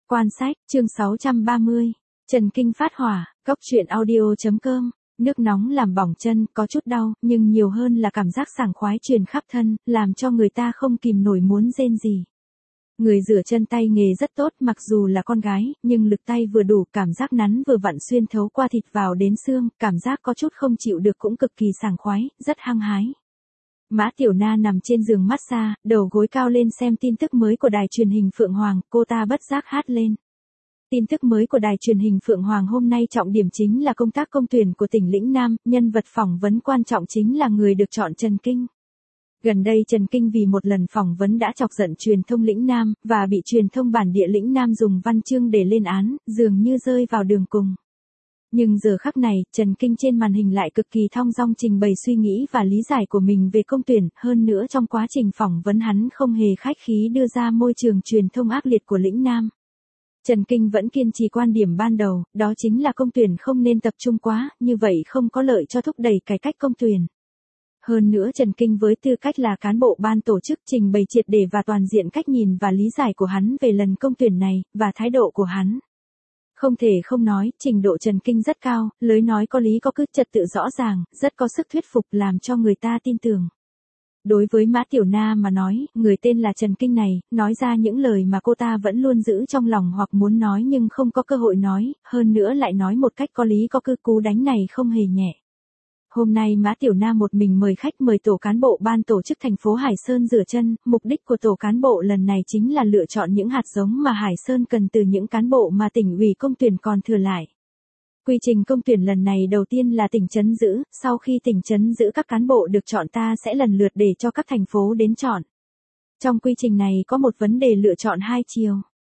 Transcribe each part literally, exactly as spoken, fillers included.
Quan sách, chương sáu trăm ba mươi. Trần Kinh phát hỏa, cốc truyện audio.com. Nước nóng làm bỏng chân, có chút đau, nhưng nhiều hơn là cảm giác sảng khoái truyền khắp thân, làm cho người ta không kìm nổi muốn rên rỉ. Người rửa chân tay nghề rất tốt, mặc dù là con gái, nhưng lực tay vừa đủ, cảm giác nắn vừa vặn xuyên thấu qua thịt vào đến xương, cảm giác có chút không chịu được cũng cực kỳ sảng khoái, rất hăng hái. Mã Tiểu Na nằm trên giường massage, đầu gối cao lên xem tin tức mới của đài truyền hình Phượng Hoàng, cô ta bất giác hát lên. Tin tức mới của đài truyền hình Phượng Hoàng hôm nay trọng điểm chính là công tác công tuyển của tỉnh Lĩnh Nam, nhân vật phỏng vấn quan trọng chính là người được chọn Trần Kinh. Gần đây Trần Kinh vì một lần phỏng vấn đã chọc giận truyền thông Lĩnh Nam, và bị truyền thông bản địa Lĩnh Nam dùng văn chương để lên án, dường như rơi vào đường cùng. Nhưng giờ khắc này, Trần Kinh trên màn hình lại cực kỳ thong dong trình bày suy nghĩ và lý giải của mình về công tuyển, hơn nữa trong quá trình phỏng vấn hắn không hề khách khí đưa ra môi trường truyền thông ác liệt của Lĩnh Nam. Trần Kinh vẫn kiên trì quan điểm ban đầu, đó chính là công tuyển không nên tập trung quá, như vậy không có lợi cho thúc đẩy cải cách công tuyển. Hơn nữa Trần Kinh với tư cách là cán bộ ban tổ chức trình bày triệt để và toàn diện cách nhìn và lý giải của hắn về lần công tuyển này, và thái độ của hắn. Không thể không nói, trình độ Trần Kinh rất cao, lối nói có lý có cứ, trật tự rõ ràng, rất có sức thuyết phục làm cho người ta tin tưởng. Đối với Mã Tiểu Na mà nói, người tên là Trần Kinh này, nói ra những lời mà cô ta vẫn luôn giữ trong lòng hoặc muốn nói nhưng không có cơ hội nói, hơn nữa lại nói một cách có lý có cứ, cú đánh này không hề nhẹ. Hôm nay Mã Tiểu Na một mình mời khách mời tổ cán bộ ban tổ chức thành phố Hải Sơn rửa chân, mục đích của tổ cán bộ lần này chính là lựa chọn những hạt giống mà Hải Sơn cần từ những cán bộ mà tỉnh ủy công tuyển còn thừa lại. Quy trình công tuyển lần này đầu tiên là tỉnh trấn giữ, sau khi tỉnh trấn giữ các cán bộ được chọn ta sẽ lần lượt để cho các thành phố đến chọn. Trong quy trình này có một vấn đề lựa chọn hai chiều.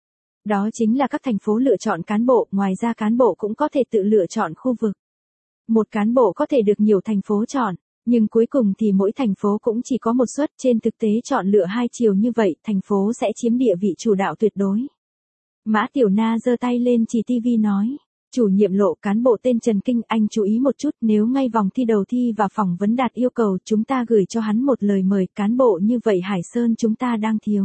Đó chính là các thành phố lựa chọn cán bộ, ngoài ra cán bộ cũng có thể tự lựa chọn khu vực. Một cán bộ có thể được nhiều thành phố chọn, nhưng cuối cùng thì mỗi thành phố cũng chỉ có một suất, trên thực tế chọn lựa hai chiều như vậy, thành phố sẽ chiếm địa vị chủ đạo tuyệt đối. Mã Tiểu Na giơ tay lên chỉ tivi nói, chủ nhiệm lộ cán bộ tên Trần Kinh, anh chú ý một chút, nếu ngay vòng thi đầu thi và phỏng vấn đạt yêu cầu chúng ta gửi cho hắn một lời mời, cán bộ như vậy Hải Sơn chúng ta đang thiếu.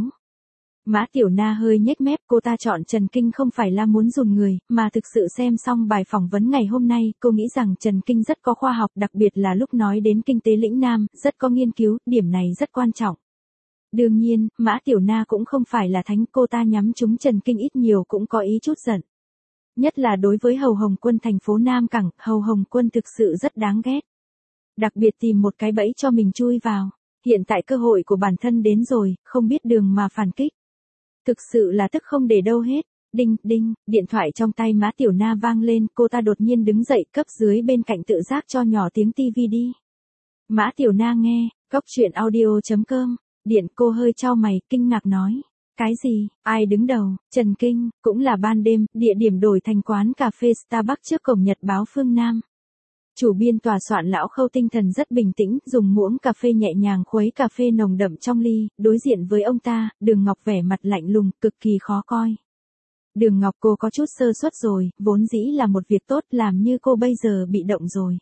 Mã Tiểu Na hơi nhếch mép, cô ta chọn Trần Kinh không phải là muốn dùn người, mà thực sự xem xong bài phỏng vấn ngày hôm nay, cô nghĩ rằng Trần Kinh rất có khoa học, đặc biệt là lúc nói đến kinh tế Lĩnh Nam, rất có nghiên cứu, điểm này rất quan trọng. Đương nhiên, Mã Tiểu Na cũng không phải là thánh, cô ta nhắm trúng Trần Kinh ít nhiều cũng có ý chút giận. Nhất là đối với Hầu Hồng Quân thành phố Nam Cảng, Hầu Hồng Quân thực sự rất đáng ghét. Đặc biệt tìm một cái bẫy cho mình chui vào. Hiện tại cơ hội của bản thân đến rồi, không biết đường mà phản kích. Thực sự là tức không để đâu hết. Đinh, đinh, điện thoại trong tay Mã Tiểu Na vang lên, cô ta đột nhiên đứng dậy, cấp dưới bên cạnh tự giác cho nhỏ tiếng tivi đi. Mã Tiểu Na nghe, cốc truyện audio.com, điện, cô hơi chau mày, kinh ngạc nói. Cái gì, ai đứng đầu, Trần Kinh, cũng là ban đêm, địa điểm đổi thành quán cà phê Starbucks trước cổng Nhật báo Phương Nam. Chủ biên tòa soạn lão Khâu tinh thần rất bình tĩnh, dùng muỗng cà phê nhẹ nhàng khuấy cà phê nồng đậm trong ly, đối diện với ông ta, Đường Ngọc vẻ mặt lạnh lùng, cực kỳ khó coi. Đường Ngọc, cô có chút sơ suất rồi, vốn dĩ là một việc tốt, làm như cô bây giờ bị động rồi.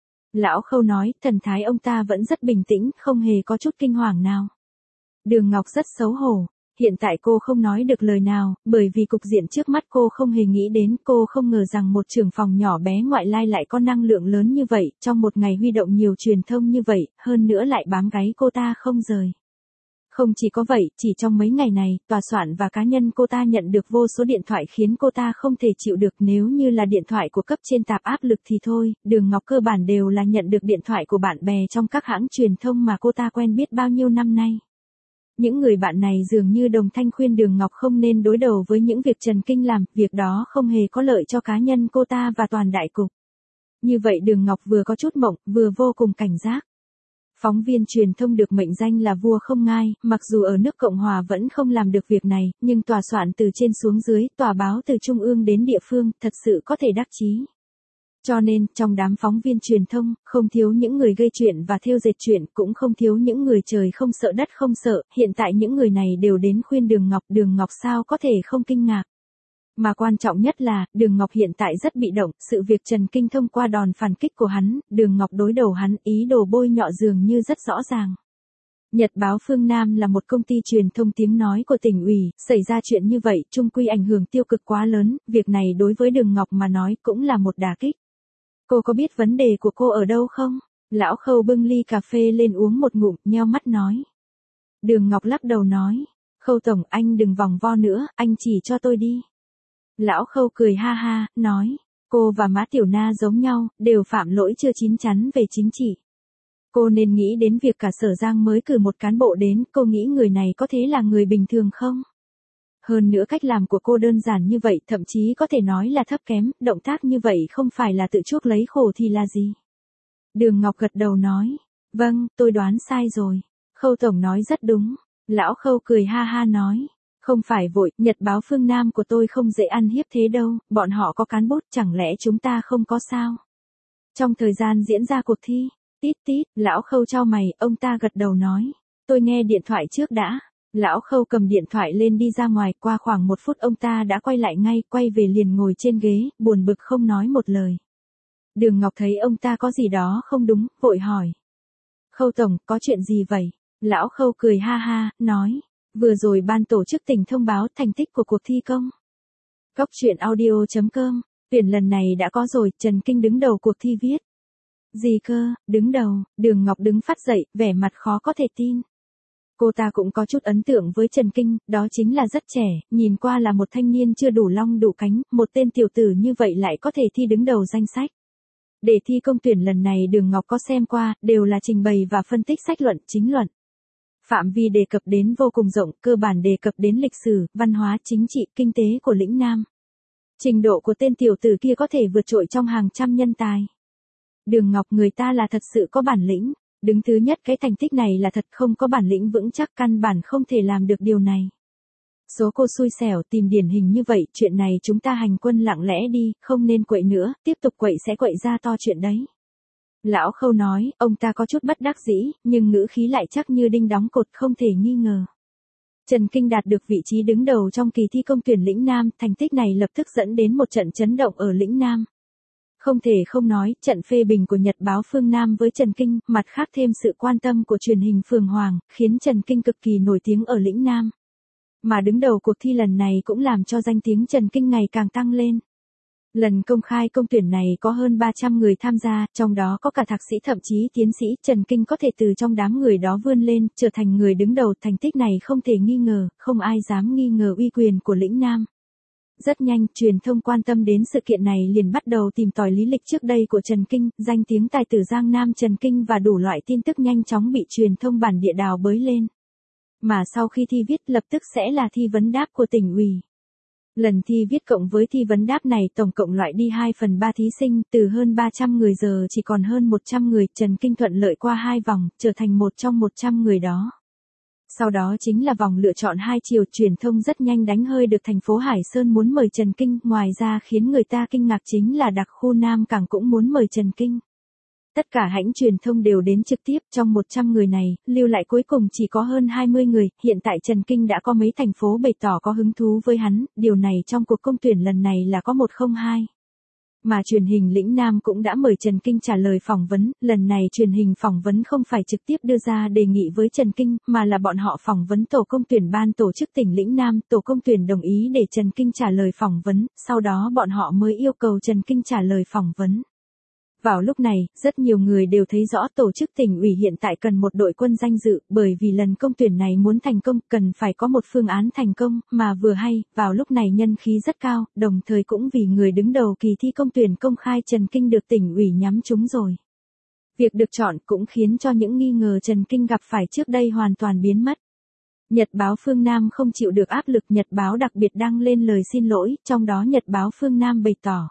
Lão Khâu nói, thần thái ông ta vẫn rất bình tĩnh, không hề có chút kinh hoàng nào. Đường Ngọc rất xấu hổ. Hiện tại cô không nói được lời nào, bởi vì cục diện trước mắt cô không hề nghĩ đến, cô không ngờ rằng một trưởng phòng nhỏ bé ngoại lai lại có năng lượng lớn như vậy, trong một ngày huy động nhiều truyền thông như vậy, hơn nữa lại bám gáy cô ta không rời. Không chỉ có vậy, chỉ trong mấy ngày này, tòa soạn và cá nhân cô ta nhận được vô số điện thoại khiến cô ta không thể chịu được, nếu như là điện thoại của cấp trên tạp áp lực thì thôi, Đường Ngọc cơ bản đều là nhận được điện thoại của bạn bè trong các hãng truyền thông mà cô ta quen biết bao nhiêu năm nay. Những người bạn này dường như đồng thanh khuyên Đường Ngọc không nên đối đầu với những việc Trần Kinh làm, việc đó không hề có lợi cho cá nhân cô ta và toàn đại cục. Như vậy Đường Ngọc vừa có chút mộng, vừa vô cùng cảnh giác. Phóng viên truyền thông được mệnh danh là vua không ngai, mặc dù ở nước Cộng Hòa vẫn không làm được việc này, nhưng tòa soạn từ trên xuống dưới, tòa báo từ trung ương đến địa phương, thật sự có thể đắc chí. Cho nên, trong đám phóng viên truyền thông, không thiếu những người gây chuyện và thêu dệt chuyện, cũng không thiếu những người trời không sợ đất không sợ, hiện tại những người này đều đến khuyên Đường Ngọc, Đường Ngọc sao có thể không kinh ngạc. Mà quan trọng nhất là, Đường Ngọc hiện tại rất bị động, sự việc Trần Kinh thông qua đòn phản kích của hắn, Đường Ngọc đối đầu hắn, ý đồ bôi nhọ dường như rất rõ ràng. Nhật báo Phương Nam là một công ty truyền thông tiếng nói của tỉnh ủy, xảy ra chuyện như vậy chung quy ảnh hưởng tiêu cực quá lớn, việc này đối với Đường Ngọc mà nói cũng là một đả kích. Cô có biết vấn đề của cô ở đâu không? Lão Khâu bưng ly cà phê lên uống một ngụm, nheo mắt nói. Đường Ngọc lắc đầu nói, Khâu tổng anh đừng vòng vo nữa, anh chỉ cho tôi đi. Lão Khâu cười ha ha, nói, cô và Mã Tiểu Na giống nhau, đều phạm lỗi chưa chín chắn về chính trị. Cô nên nghĩ đến việc cả Sở Giang mới cử một cán bộ đến, cô nghĩ người này có thế là người bình thường không? Hơn nữa cách làm của cô đơn giản như vậy, thậm chí có thể nói là thấp kém, động tác như vậy không phải là tự chuốc lấy khổ thì là gì? Đường Ngọc gật đầu nói, vâng, tôi đoán sai rồi. Khâu tổng nói rất đúng. Lão Khâu cười ha ha nói, không phải vội, Nhật báo Phương Nam của tôi không dễ ăn hiếp thế đâu, bọn họ có cán bút, chẳng lẽ chúng ta không có sao? Trong thời gian diễn ra cuộc thi, tít tít, Lão Khâu chau mày, ông ta gật đầu nói, tôi nghe điện thoại trước đã. Lão Khâu cầm điện thoại lên đi ra ngoài, qua khoảng một phút ông ta đã quay lại ngay, quay về liền ngồi trên ghế, buồn bực không nói một lời. Đường Ngọc thấy ông ta có gì đó không đúng, vội hỏi. Khâu tổng, có chuyện gì vậy? Lão Khâu cười ha ha, nói, vừa rồi ban tổ chức tỉnh thông báo thành tích của cuộc thi công. Cóc truyện audio chấm com, tuyển lần này đã có rồi, Trần Kinh đứng đầu cuộc thi viết. Gì cơ, đứng đầu? Đường Ngọc đứng phát dậy, vẻ mặt khó có thể tin. Cô ta cũng có chút ấn tượng với Trần Kinh, đó chính là rất trẻ, nhìn qua là một thanh niên chưa đủ long đủ cánh, một tên tiểu tử như vậy lại có thể thi đứng đầu danh sách. Đề thi công tuyển lần này Đường Ngọc có xem qua, đều là trình bày và phân tích sách luận, chính luận. Phạm vi đề cập đến vô cùng rộng, cơ bản đề cập đến lịch sử, văn hóa, chính trị, kinh tế của lĩnh Nam. Trình độ của tên tiểu tử kia có thể vượt trội trong hàng trăm nhân tài. Đường Ngọc người ta là thật sự có bản lĩnh, đứng thứ nhất cái thành tích này là thật, không có bản lĩnh vững chắc căn bản không thể làm được điều này. Số cô xui xẻo tìm điển hình như vậy, chuyện này chúng ta hành quân lặng lẽ đi, không nên quậy nữa, tiếp tục quậy sẽ quậy ra to chuyện đấy. Lão Khâu nói, ông ta có chút bất đắc dĩ, nhưng ngữ khí lại chắc như đinh đóng cột, không thể nghi ngờ. Trần Kinh đạt được vị trí đứng đầu trong kỳ thi công tuyển lĩnh Nam, thành tích này lập tức dẫn đến một trận chấn động ở lĩnh Nam. Không thể không nói, trận phê bình của Nhật báo Phương Nam với Trần Kinh, mặt khác thêm sự quan tâm của truyền hình Phường Hoàng, khiến Trần Kinh cực kỳ nổi tiếng ở lĩnh Nam. Mà đứng đầu cuộc thi lần này cũng làm cho danh tiếng Trần Kinh ngày càng tăng lên. Lần công khai công tuyển này có hơn ba trăm người tham gia, trong đó có cả thạc sĩ thậm chí tiến sĩ, Trần Kinh có thể từ trong đám người đó vươn lên, trở thành người đứng đầu, thành tích này không thể nghi ngờ, không ai dám nghi ngờ uy quyền của lĩnh Nam. Rất nhanh, truyền thông quan tâm đến sự kiện này liền bắt đầu tìm tòi lý lịch trước đây của Trần Kinh, danh tiếng tài tử Giang Nam Trần Kinh và đủ loại tin tức nhanh chóng bị truyền thông bản địa đào bới lên. Mà sau khi thi viết lập tức sẽ là thi vấn đáp của tỉnh ủy. Lần thi viết cộng với thi vấn đáp này tổng cộng loại đi hai phần ba thí sinh, từ hơn ba trăm người giờ chỉ còn hơn một trăm người, Trần Kinh thuận lợi qua hai vòng, trở thành một trong một trăm người đó. Sau đó chính là vòng lựa chọn hai chiều, truyền thông rất nhanh đánh hơi được thành phố Hải Sơn muốn mời Trần Kinh, ngoài ra khiến người ta kinh ngạc chính là đặc khu Nam Cảng cũng muốn mời Trần Kinh. Tất cả hãng truyền thông đều đến trực tiếp, trong một trăm người này, lưu lại cuối cùng chỉ có hơn hai mươi người, hiện tại Trần Kinh đã có mấy thành phố bày tỏ có hứng thú với hắn, điều này trong cuộc công tuyển lần này là có một không hai. Mà truyền hình lĩnh Nam cũng đã mời Trần Kinh trả lời phỏng vấn, lần này truyền hình phỏng vấn không phải trực tiếp đưa ra đề nghị với Trần Kinh, mà là bọn họ phỏng vấn tổ công tuyển ban tổ chức tỉnh lĩnh Nam, tổ công tuyển đồng ý để Trần Kinh trả lời phỏng vấn, sau đó bọn họ mới yêu cầu Trần Kinh trả lời phỏng vấn. Vào lúc này, rất nhiều người đều thấy rõ tổ chức tỉnh ủy hiện tại cần một đội quân danh dự, bởi vì lần công tuyển này muốn thành công, cần phải có một phương án thành công, mà vừa hay, vào lúc này nhân khí rất cao, đồng thời cũng vì người đứng đầu kỳ thi công tuyển công khai Trần Kinh được tỉnh ủy nhắm trúng rồi. Việc được chọn cũng khiến cho những nghi ngờ Trần Kinh gặp phải trước đây hoàn toàn biến mất. Nhật báo Phương Nam không chịu được áp lực, Nhật báo đặc biệt đăng lên lời xin lỗi, trong đó Nhật báo Phương Nam bày tỏ.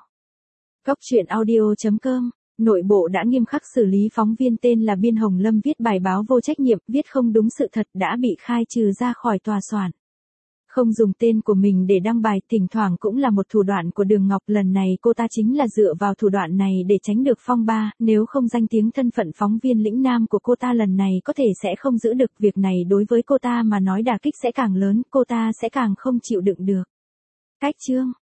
Cóc truyện audio chấm com, nội bộ đã nghiêm khắc xử lý phóng viên tên là Biên Hồng Lâm viết bài báo vô trách nhiệm, viết không đúng sự thật đã bị khai trừ ra khỏi tòa soạn. Không dùng tên của mình để đăng bài, thỉnh thoảng cũng là một thủ đoạn của Đường Ngọc, lần này cô ta chính là dựa vào thủ đoạn này để tránh được phong ba, nếu không danh tiếng thân phận phóng viên lĩnh Nam của cô ta lần này có thể sẽ không giữ được, việc này đối với cô ta mà nói đả kích sẽ càng lớn, cô ta sẽ càng không chịu đựng được. Cách chương